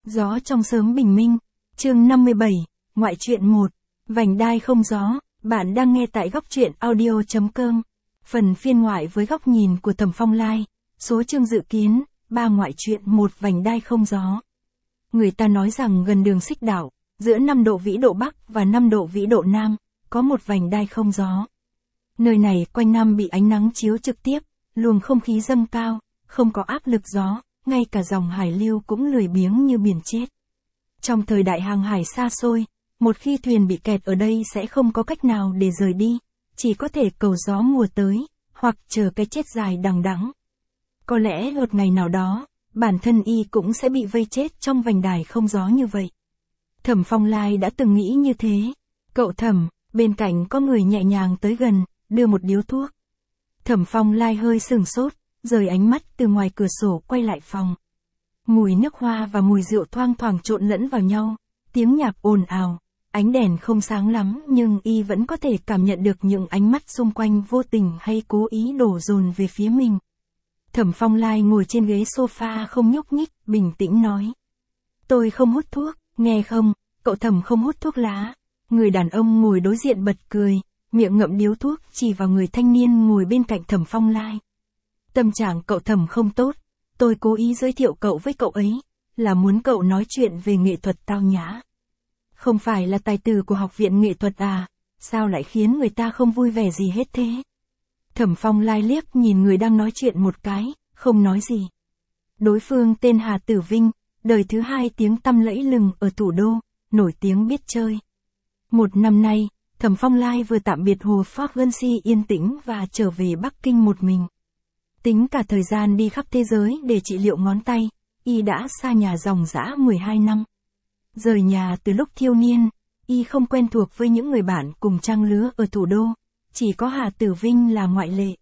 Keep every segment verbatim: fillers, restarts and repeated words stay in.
Gió trong sớm bình minh, chương năm mươi bảy, ngoại truyện một, vành đai không gió, bạn đang nghe tại góc truyện audio chấm com. Phần phiên ngoại với góc nhìn của Thẩm Phong Lai, số chương dự kiến, ba ngoại truyện một vành đai không gió. Người ta nói rằng gần đường xích đảo, giữa năm độ vĩ độ Bắc và năm độ vĩ độ Nam, có một vành đai không gió. Nơi này quanh năm bị ánh nắng chiếu trực tiếp, luồng không khí dâng cao, không có áp lực gió, ngay cả dòng hải lưu cũng lười biếng như biển chết. Trong thời đại hàng hải xa xôi, một khi thuyền bị kẹt ở đây sẽ không có cách nào để rời đi, chỉ có thể cầu gió mùa tới, hoặc chờ cái chết dài đằng đẵng. Có lẽ một ngày nào đó, bản thân y cũng sẽ bị vây chết trong vành đai không gió như vậy. Thẩm Phong Lai đã từng nghĩ như thế. Cậu Thẩm, bên cạnh có người nhẹ nhàng tới gần, đưa một điếu thuốc. Thẩm Phong Lai hơi sửng sốt, rời ánh mắt từ ngoài cửa sổ quay lại phòng. Mùi nước hoa và mùi rượu thoang thoảng trộn lẫn vào nhau, tiếng nhạc ồn ào, ánh đèn không sáng lắm nhưng y vẫn có thể cảm nhận được những ánh mắt xung quanh vô tình hay cố ý đổ dồn về phía mình. Thẩm Phong Lai ngồi trên ghế sofa không nhúc nhích, bình tĩnh nói. Tôi không hút thuốc, nghe không, cậu Thẩm không hút thuốc lá. Người đàn ông ngồi đối diện bật cười, miệng ngậm điếu thuốc chỉ vào người thanh niên ngồi bên cạnh Thẩm Phong Lai. Tâm trạng cậu Thẩm không tốt, tôi cố ý giới thiệu cậu với cậu ấy, là muốn cậu nói chuyện về nghệ thuật tao nhã. Không phải là tài tử của học viện nghệ thuật à, sao lại khiến người ta không vui vẻ gì hết thế? Thẩm Phong Lai liếc nhìn người đang nói chuyện một cái, không nói gì. Đối phương tên Hà Tử Vinh, đời thứ hai tiếng tăm lẫy lừng ở thủ đô, nổi tiếng biết chơi. Một năm nay, Thẩm Phong Lai vừa tạm biệt hồ Fortgency yên tĩnh và trở về Bắc Kinh một mình. Tính cả thời gian đi khắp thế giới để trị liệu ngón tay, y đã xa nhà dòng dã mười hai năm. Rời nhà từ lúc thiếu niên, y không quen thuộc với những người bạn cùng trang lứa ở thủ đô, chỉ có Hà Tử Vinh là ngoại lệ.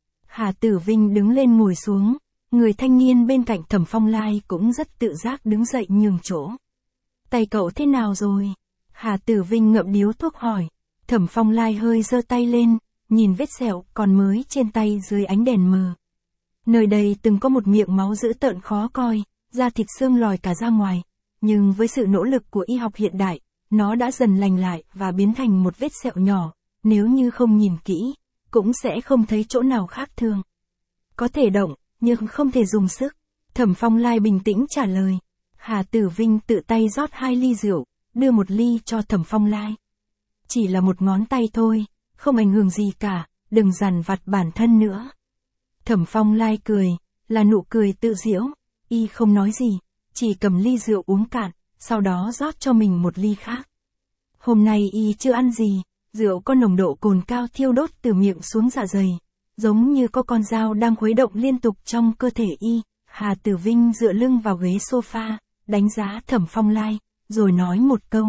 Hà Tử Vinh đứng lên ngồi xuống, người thanh niên bên cạnh Thẩm Phong Lai cũng rất tự giác đứng dậy nhường chỗ. Tay cậu thế nào rồi? Hà Tử Vinh ngậm điếu thuốc hỏi. Thẩm Phong Lai hơi giơ tay lên, nhìn vết sẹo còn mới trên tay dưới ánh đèn mờ. Nơi đây từng có một miệng máu dữ tợn khó coi, da thịt xương lòi cả ra ngoài, nhưng với sự nỗ lực của y học hiện đại, nó đã dần lành lại và biến thành một vết sẹo nhỏ, nếu như không nhìn kỹ, cũng sẽ không thấy chỗ nào khác thường. Có thể động, nhưng không thể dùng sức. Thẩm Phong Lai bình tĩnh trả lời. Hà Tử Vinh tự tay rót hai ly rượu, đưa một ly cho Thẩm Phong Lai. Chỉ là một ngón tay thôi, không ảnh hưởng gì cả, đừng dằn vặt bản thân nữa. Thẩm Phong Lai cười, là nụ cười tự giễu, y không nói gì, chỉ cầm ly rượu uống cạn, sau đó rót cho mình một ly khác. Hôm nay y chưa ăn gì, rượu có nồng độ cồn cao thiêu đốt từ miệng xuống dạ dày, giống như có con dao đang khuấy động liên tục trong cơ thể y. Hà Tử Vinh dựa lưng vào ghế sofa, đánh giá Thẩm Phong Lai, rồi nói một câu.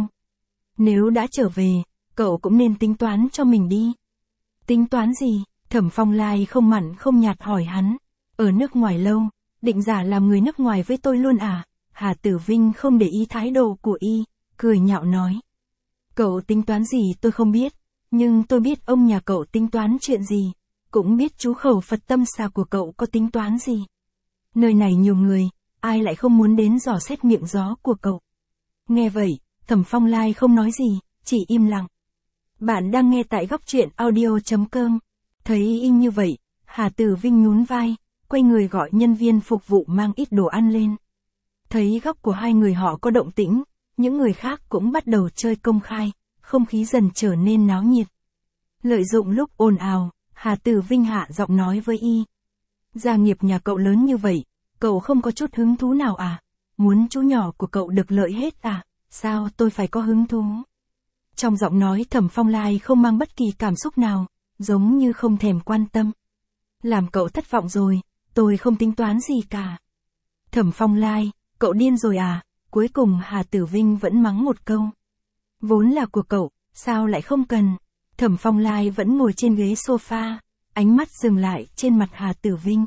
Nếu đã trở về, cậu cũng nên tính toán cho mình đi. Tính toán gì? Thẩm Phong Lai không mặn không nhạt hỏi hắn. Ở nước ngoài lâu, định giả làm người nước ngoài với tôi luôn à? Hà Tử Vinh không để ý thái độ của y, cười nhạo nói. Cậu tính toán gì tôi không biết, nhưng tôi biết ông nhà cậu tính toán chuyện gì, cũng biết chú khẩu Phật tâm xà của cậu có tính toán gì. Nơi này nhiều người, ai lại không muốn đến dò xét miệng gió của cậu. Nghe vậy, Thẩm Phong Lai không nói gì, chỉ im lặng. Bạn đang nghe tại góc truyện audio chấm com. Thấy y như vậy, Hà Tử Vinh nhún vai, quay người gọi nhân viên phục vụ mang ít đồ ăn lên. Thấy góc của hai người họ có động tĩnh, những người khác cũng bắt đầu chơi công khai, không khí dần trở nên náo nhiệt. Lợi dụng lúc ồn ào, Hà Tử Vinh hạ giọng nói với y. Gia nghiệp nhà cậu lớn như vậy, cậu không có chút hứng thú nào à? Muốn chú nhỏ của cậu được lợi hết à? Sao tôi phải có hứng thú? Trong giọng nói Thẩm Phong Lai không mang bất kỳ cảm xúc nào, giống như không thèm quan tâm. Làm cậu thất vọng rồi, tôi không tính toán gì cả. Thẩm Phong Lai, cậu điên rồi à? Cuối cùng Hà Tử Vinh vẫn mắng một câu. Vốn là của cậu, sao lại không cần? Thẩm Phong Lai vẫn ngồi trên ghế sofa, ánh mắt dừng lại trên mặt Hà Tử Vinh.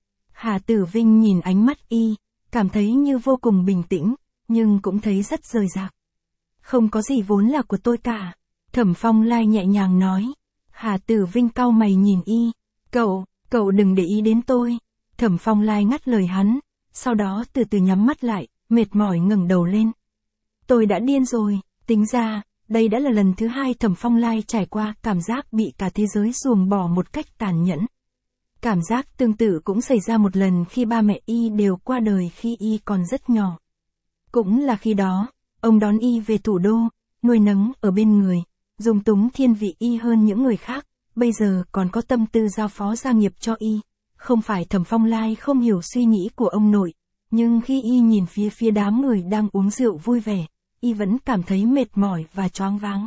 Hà Tử Vinh nhìn ánh mắt y, cảm thấy như vô cùng bình tĩnh, nhưng cũng thấy rất rời rạc. Không có gì vốn là của tôi cả. Thẩm Phong Lai nhẹ nhàng nói. Hà Tử Vinh cau mày nhìn y. Cậu, cậu đừng để ý đến tôi. Thẩm Phong Lai ngắt lời hắn, sau đó từ từ nhắm mắt lại, mệt mỏi ngẩng đầu lên. Tôi đã điên rồi, tính ra, đây đã là lần thứ hai Thẩm Phong Lai trải qua cảm giác bị cả thế giới ruồng bỏ một cách tàn nhẫn. Cảm giác tương tự cũng xảy ra một lần khi ba mẹ y đều qua đời khi y còn rất nhỏ. Cũng là khi đó, ông đón y về thủ đô, nuôi nấng ở bên người, dung túng thiên vị y hơn những người khác, bây giờ còn có tâm tư giao phó gia nghiệp cho y. Không phải Thẩm Phong Lai không hiểu suy nghĩ của ông nội, nhưng khi y nhìn phía phía đám người đang uống rượu vui vẻ, y vẫn cảm thấy mệt mỏi và choáng váng.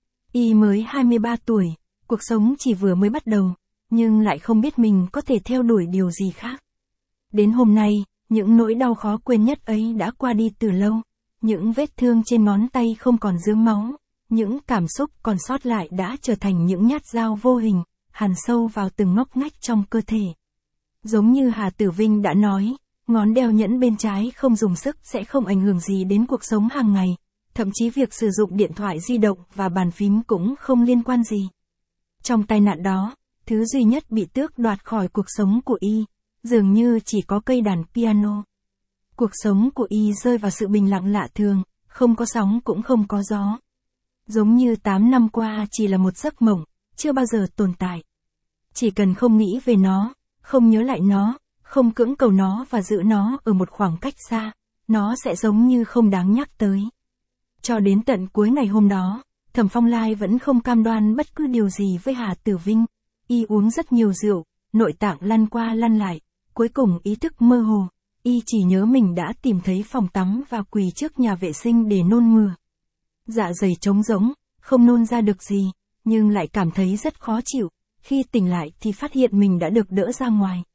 Y mới hai mươi ba tuổi, cuộc sống chỉ vừa mới bắt đầu, nhưng lại không biết mình có thể theo đuổi điều gì khác. Đến hôm nay, những nỗi đau khó quên nhất ấy đã qua đi từ lâu, những vết thương trên ngón tay không còn rớm máu, những cảm xúc còn sót lại đã trở thành những nhát dao vô hình, hằn sâu vào từng ngóc ngách trong cơ thể. Giống như Hà Tử Vinh đã nói, ngón đeo nhẫn bên trái không dùng sức sẽ không ảnh hưởng gì đến cuộc sống hàng ngày, thậm chí việc sử dụng điện thoại di động và bàn phím cũng không liên quan gì. Trong tai nạn đó, thứ duy nhất bị tước đoạt khỏi cuộc sống của y, dường như chỉ có cây đàn piano. Cuộc sống của y rơi vào sự bình lặng lạ thường, không có sóng cũng không có gió. Giống như tám năm qua chỉ là một giấc mộng, chưa bao giờ tồn tại. Chỉ cần không nghĩ về nó, không nhớ lại nó, không cưỡng cầu nó và giữ nó ở một khoảng cách xa, nó sẽ giống như không đáng nhắc tới. Cho đến tận cuối ngày hôm đó, Thẩm Phong Lai vẫn không cam đoan bất cứ điều gì với Hà Tử Vinh. Y uống rất nhiều rượu, nội tạng lăn qua lăn lại, cuối cùng ý thức mơ hồ, y chỉ nhớ mình đã tìm thấy phòng tắm và quỳ trước nhà vệ sinh để nôn mửa. Dạ dày trống rỗng, không nôn ra được gì, nhưng lại cảm thấy rất khó chịu, khi tỉnh lại thì phát hiện mình đã được đỡ ra ngoài.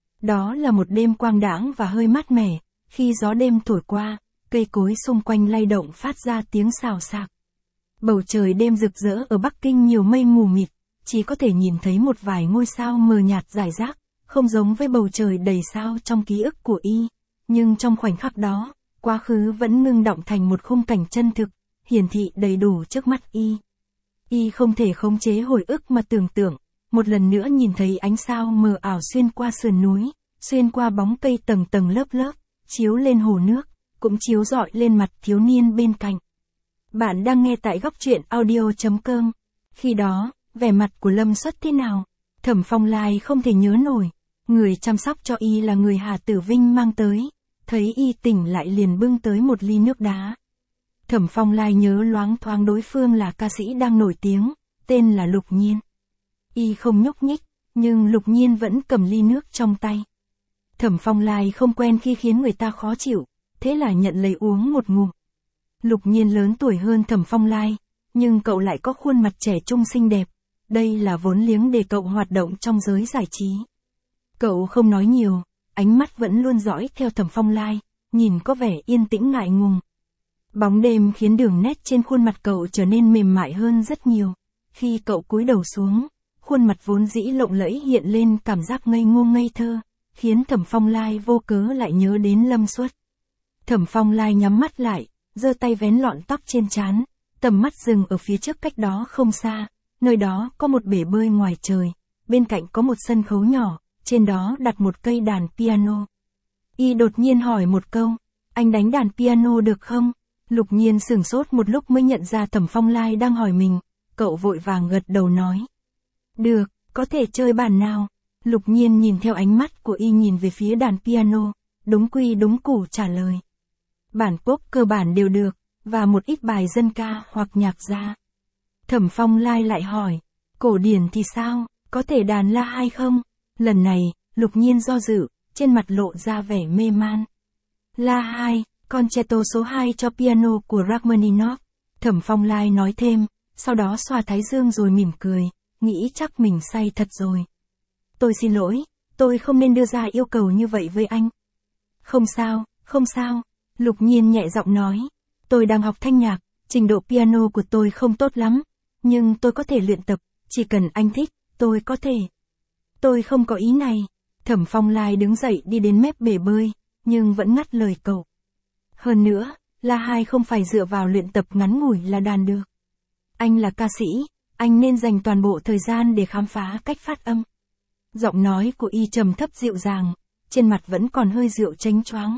Đó là một đêm quang đãng và hơi mát mẻ, khi gió đêm thổi qua, cây cối xung quanh lay động phát ra tiếng xào xạc. Bầu trời đêm rực rỡ ở Bắc Kinh nhiều mây mù mịt, chỉ có thể nhìn thấy một vài ngôi sao mờ nhạt rải rác, không giống với bầu trời đầy sao trong ký ức của y. Nhưng trong khoảnh khắc đó, quá khứ vẫn ngưng đọng thành một khung cảnh chân thực, hiển thị đầy đủ trước mắt y. Y không thể khống chế hồi ức mà tưởng tượng, một lần nữa nhìn thấy ánh sao mờ ảo xuyên qua sườn núi, xuyên qua bóng cây tầng tầng lớp lớp, chiếu lên hồ nước, cũng chiếu rọi lên mặt thiếu niên bên cạnh. Bạn đang nghe tại góc truyện audio chấm com. Khi đó, vẻ mặt của Lâm Xuất thế nào? Thẩm Phong Lai không thể nhớ nổi. Người chăm sóc cho y là người Hà Tử Vinh mang tới. Thấy y tỉnh lại liền bưng tới một ly nước đá. Thẩm Phong Lai nhớ loáng thoáng đối phương là ca sĩ đang nổi tiếng, tên là Lục Nhiên. Y không nhúc nhích, nhưng Lục Nhiên vẫn cầm ly nước trong tay. Thẩm Phong Lai không quen khi khiến người ta khó chịu, thế là nhận lấy uống một ngụm. Lục Nhiên lớn tuổi hơn Thẩm Phong Lai, nhưng cậu lại có khuôn mặt trẻ trung xinh đẹp. Đây là vốn liếng để cậu hoạt động trong giới giải trí. Cậu không nói nhiều, ánh mắt vẫn luôn dõi theo Thẩm Phong Lai, nhìn có vẻ yên tĩnh ngại ngùng. Bóng đêm khiến đường nét trên khuôn mặt cậu trở nên mềm mại hơn rất nhiều. Khi cậu cúi đầu xuống, khuôn mặt vốn dĩ lộng lẫy hiện lên cảm giác ngây ngô ngây thơ, khiến Thẩm Phong Lai vô cớ lại nhớ đến Lâm Xuất. Thẩm Phong Lai nhắm mắt lại, giơ tay vén lọn tóc trên trán, tầm mắt dừng ở phía trước cách đó không xa, nơi đó có một bể bơi ngoài trời, bên cạnh có một sân khấu nhỏ, trên đó đặt một cây đàn piano. Y đột nhiên hỏi một câu, anh đánh đàn piano được không? Lục Nhiên sửng sốt một lúc mới nhận ra Thẩm Phong Lai đang hỏi mình, cậu vội vàng gật đầu nói. Được, có thể chơi bản nào? Lục Nhiên nhìn theo ánh mắt của y nhìn về phía đàn piano, đúng quy đúng củ trả lời. Bản pop cơ bản đều được, và một ít bài dân ca hoặc nhạc gia. Thẩm Phong Lai lại hỏi, cổ điển thì sao, có thể đàn la hay không? Lần này, Lục Nhiên do dự, trên mặt lộ ra vẻ mê man. La hai, concerto số hai cho piano của Rachmaninoff. Thẩm Phong Lai nói thêm, sau đó xoa thái dương rồi mỉm cười, nghĩ chắc mình say thật rồi. Tôi xin lỗi, tôi không nên đưa ra yêu cầu như vậy với anh. Không sao, không sao, Lục Nhiên nhẹ giọng nói, tôi đang học thanh nhạc, trình độ piano của tôi không tốt lắm, nhưng tôi có thể luyện tập, chỉ cần anh thích, tôi có thể. Tôi không có ý này. Thẩm Phong Lai đứng dậy đi đến mép bể bơi, nhưng vẫn ngắt lời cậu. Hơn nữa, La Hai không phải dựa vào luyện tập ngắn ngủi là đàn được. Anh là ca sĩ, anh nên dành toàn bộ thời gian để khám phá cách phát âm. Giọng nói của y trầm thấp dịu dàng, trên mặt vẫn còn hơi rượu chánh choáng,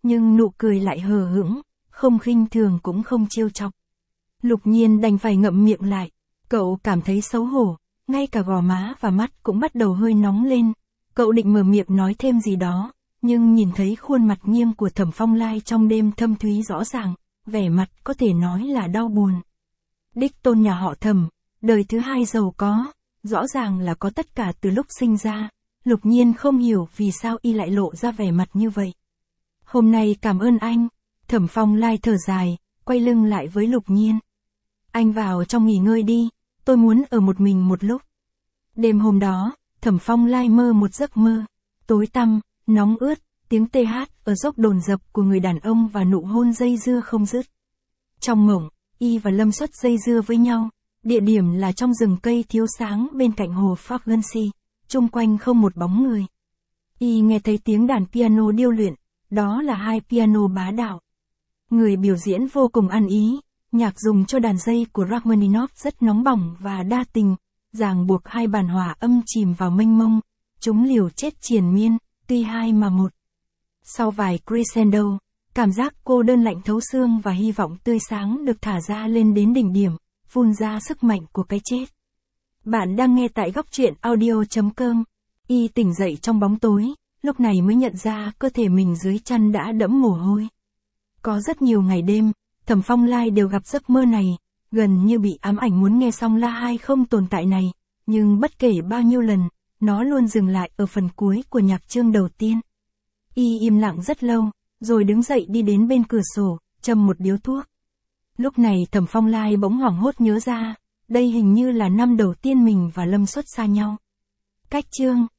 nhưng nụ cười lại hờ hững, không khinh thường cũng không trêu chọc. Lục Nhiên đành phải ngậm miệng lại, cậu cảm thấy xấu hổ, ngay cả gò má và mắt cũng bắt đầu hơi nóng lên. Cậu định mở miệng nói thêm gì đó, nhưng nhìn thấy khuôn mặt nghiêng của Thẩm Phong Lai trong đêm thâm thúy rõ ràng, vẻ mặt có thể nói là đau buồn. Đích tôn nhà họ Thẩm, đời thứ hai giàu có, rõ ràng là có tất cả từ lúc sinh ra. Lục Nhiên không hiểu vì sao y lại lộ ra vẻ mặt như vậy. Hôm nay cảm ơn anh. Thẩm Phong Lai thở dài, quay lưng lại với Lục Nhiên. Anh vào trong nghỉ ngơi đi, tôi muốn ở một mình một lúc. Đêm hôm đó, Thẩm Phong Lai mơ một giấc mơ. Tối tăm, nóng ướt, tiếng tê hát ở dốc đồn dập của người đàn ông và nụ hôn dây dưa không dứt. Trong mộng, y và Lâm Xuất dây dưa với nhau. Địa điểm là trong rừng cây thiếu sáng bên cạnh hồ Fargancy, chung quanh không một bóng người. Y nghe thấy tiếng đàn piano điêu luyện, đó là hai piano bá đạo. Người biểu diễn vô cùng ăn ý, nhạc dùng cho đàn dây của Rachmaninoff rất nóng bỏng và đa tình, ràng buộc hai bàn hòa âm chìm vào mênh mông, chúng liều chết triền miên, tuy hai mà một. Sau vài crescendo, cảm giác cô đơn lạnh thấu xương và hy vọng tươi sáng được thả ra lên đến đỉnh điểm, phun ra sức mạnh của cái chết. Bạn đang nghe tại góc truyện audio chấm com. Y tỉnh dậy trong bóng tối, lúc này mới nhận ra cơ thể mình dưới chăn đã đẫm mồ hôi. Có rất nhiều ngày đêm, Thẩm Phong Lai đều gặp giấc mơ này, gần như bị ám ảnh muốn nghe xong la hai không tồn tại này, nhưng bất kể bao nhiêu lần, nó luôn dừng lại ở phần cuối của nhạc chương đầu tiên. Y im lặng rất lâu, rồi đứng dậy đi đến bên cửa sổ, châm một điếu thuốc. Lúc này Thẩm Phong Lai bỗng hoảng hốt nhớ ra, đây hình như là năm đầu tiên mình và Lâm Xuất xa nhau. Cách chương